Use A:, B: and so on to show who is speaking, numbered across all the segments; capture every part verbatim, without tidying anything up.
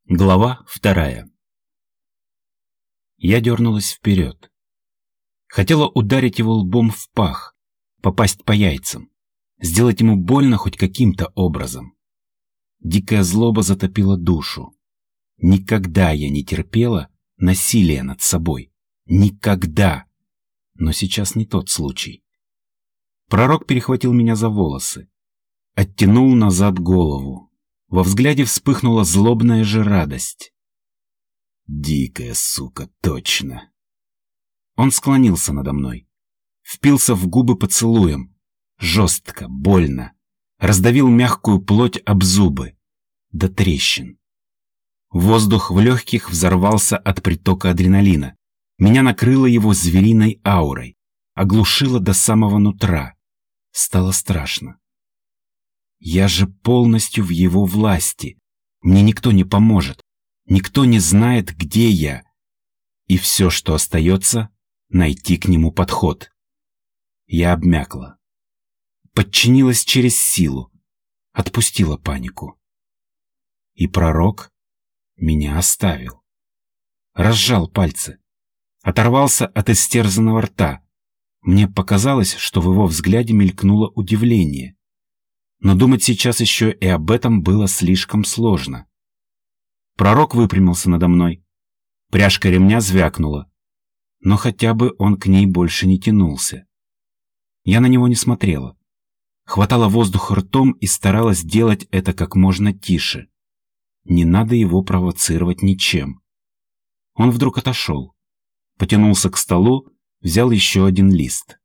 A: Глава вторая. Я дернулась вперед. Хотела ударить его лбом в пах, попасть по яйцам, сделать ему больно хоть каким-то образом. Дикая злоба затопила душу. Никогда я не терпела насилия над собой. Никогда. Но сейчас не тот случай. Пророк перехватил меня за волосы, оттянул назад голову. Во взгляде вспыхнула злобная же радость. Дикая сука, точно. Он склонился надо мной, впился в губы поцелуем, жестко, больно, раздавил мягкую плоть об зубы, до трещин. Воздух в легких взорвался от притока адреналина. Меня накрыло его звериной аурой, оглушило до самого нутра. Стало страшно. Я же полностью в его власти. Мне никто не поможет. Никто не знает, где я. И все, что остается, найти к нему подход. Я обмякла. Подчинилась через силу. Отпустила панику. И пророк меня оставил. Разжал пальцы. Оторвался от истерзанного рта. Мне показалось, что в его взгляде мелькнуло удивление. Но думать сейчас еще и об этом было слишком сложно. Пророк выпрямился надо мной. Пряжка ремня звякнула. Но хотя бы он к ней больше не тянулся. Я на него не смотрела. Хватала воздух ртом и старалась делать это как можно тише. Не надо его провоцировать ничем. Он вдруг отошел. Потянулся к столу, взял еще один лист.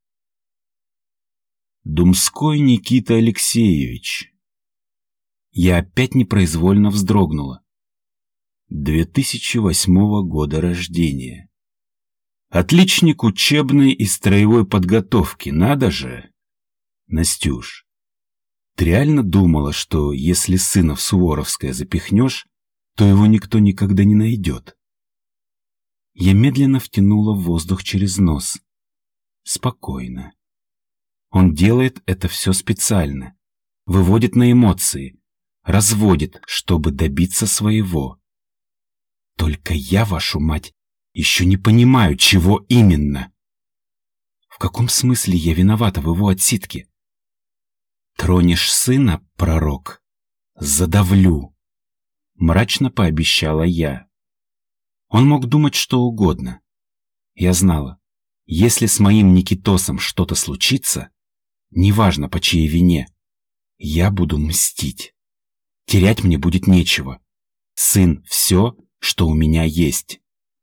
A: Думской Никита Алексеевич. Я опять непроизвольно вздрогнула. две тысячи восьмого года рождения. Отличник учебной и строевой подготовки, надо же. Настюш, ты реально думала, что если сына в Суворовское запихнешь, то его никто никогда не найдет? Я медленно втянула воздух через нос. Спокойно. Он делает это все специально, выводит на эмоции, разводит, чтобы добиться своего. Только я, вашу мать, еще не понимаю, чего именно. В каком смысле я виновата в его отсидке? Тронешь сына, пророк, задавлю, мрачно пообещала я. Он мог думать что угодно. Я знала, если с моим Никитосом что-то случится, неважно, по чьей вине, я буду мстить. Терять мне будет нечего. Сын — все, что у меня есть.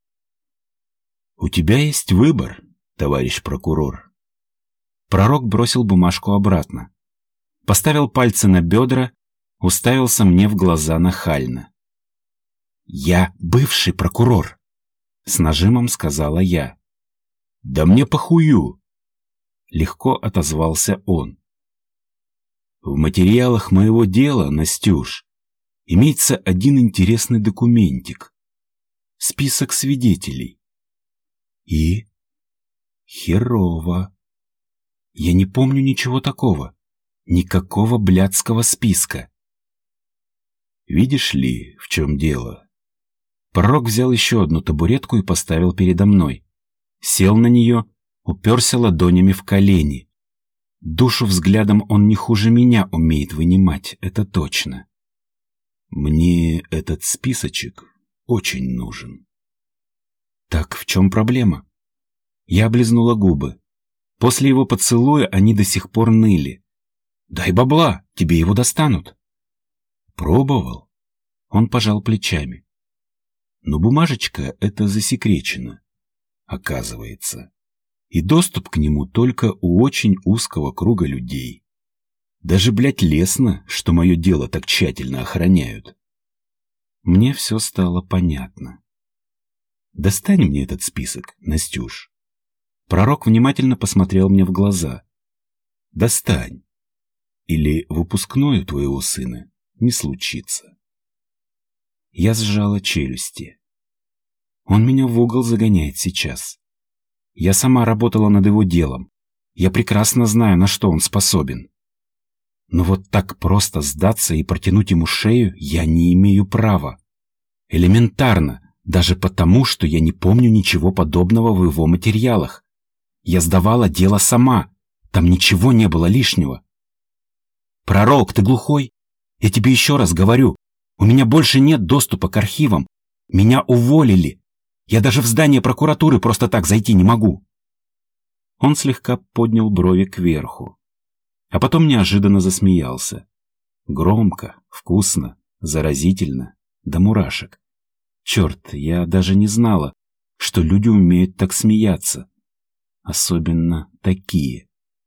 A: У тебя есть выбор, товарищ прокурор. Пророк бросил бумажку обратно. Поставил пальцы на бедра, уставился мне в глаза нахально. Я бывший прокурор, с нажимом сказала я. Да мне похую. Легко отозвался он. В материалах моего дела, Настюш, имеется один интересный документик. Список свидетелей. И? Херово. Я не помню ничего такого. Никакого блядского списка. Видишь ли, в чем дело? Пророк взял еще одну табуретку и поставил передо мной. Сел на нее, уперся ладонями в колени. Душу взглядом он не хуже меня умеет вынимать, это точно. Мне этот списочек очень нужен. Так в чем проблема? Я облизнула губы. После его поцелуя они до сих пор ныли. Дай бабла, тебе его достанут. Пробовал? Он пожал плечами. Но бумажечка эта засекречена, оказывается. И доступ к нему только у очень узкого круга людей. Даже, блядь, лестно, что мое дело так тщательно охраняют. Мне все стало понятно. Достань мне этот список, Настюш. Пророк внимательно посмотрел мне в глаза. Достань. Или выпускной у твоего сына не случится. Я сжала челюсти. Он меня в угол загоняет сейчас. Я сама работала над его делом. Я прекрасно знаю, на что он способен. Но вот так просто сдаться и протянуть ему шею я не имею права. Элементарно, даже потому, что я не помню ничего подобного в его материалах. Я сдавала дело сама, там ничего не было лишнего. Пророк, ты глухой? Я тебе еще раз говорю, у меня больше нет доступа к архивам. Меня уволили. Я даже в здание прокуратуры просто так зайти не могу. Он слегка поднял брови кверху, а потом неожиданно засмеялся. Громко, вкусно, заразительно, до мурашек. Черт, я даже не знала, что люди умеют так смеяться. Особенно такие.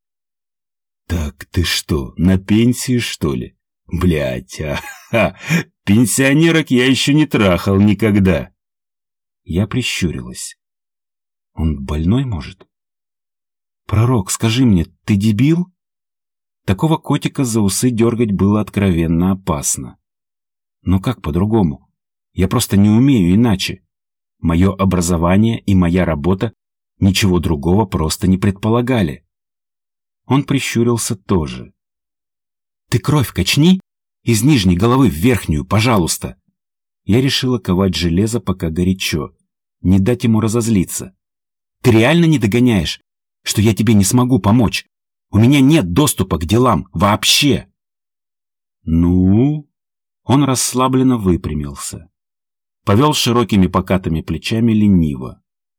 A: Так ты что, на пенсии, что ли? Блядь, а-ха, пенсионерок я еще не трахал никогда. Я прищурилась. Он больной, может? Пророк, скажи мне, ты дебил? Такого котика за усы дергать было откровенно опасно. Но как по-другому? Я просто не умею иначе. Мое образование и моя работа ничего другого просто не предполагали. Он прищурился тоже. «Ты кровь качни из нижней головы в верхнюю, пожалуйста!» Я решила ковать железо, пока горячо, не дать ему разозлиться. «Ты реально не догоняешь, что я тебе не смогу помочь? У меня нет доступа к делам вообще!» «Ну?» Он расслабленно выпрямился. Повел широкими покатыми плечами лениво.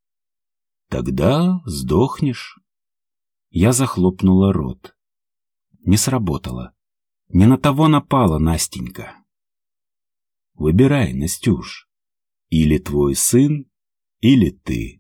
A: «Тогда сдохнешь». Я захлопнула рот. Не сработало. Не на того напала Настенька. Выбирай, Настюш. Или твой сын, или ты.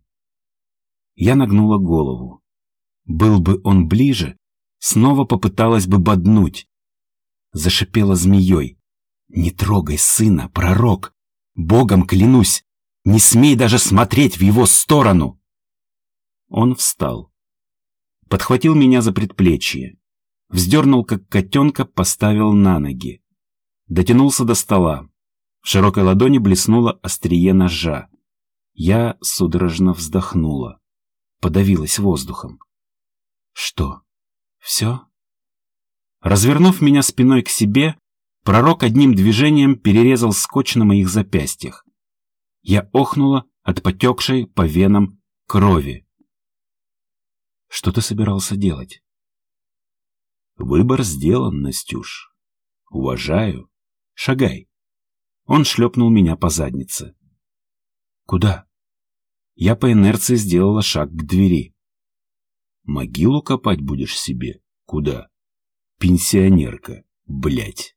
A: Я нагнула голову. Был бы он ближе, снова попыталась бы боднуть. Зашипела змеей. Не трогай сына, пророк. Богом клянусь, не смей даже смотреть в его сторону. Он встал. Подхватил меня за предплечье. Вздернул, как котенка, поставил на ноги. Дотянулся до стола. В широкой ладони блеснуло острие ножа. Я судорожно вздохнула. Подавилась воздухом. Что? Все? Развернув меня спиной к себе, пророк одним движением перерезал скотч на моих запястьях. Я охнула от потекшей по венам крови. Что ты собирался делать? Выбор сделан, Настюш. Уважаю. Шагай. Он шлепнул меня по заднице. Куда? Я по инерции сделала шаг к двери. Могилу копать будешь себе? Куда? Пенсионерка, блядь.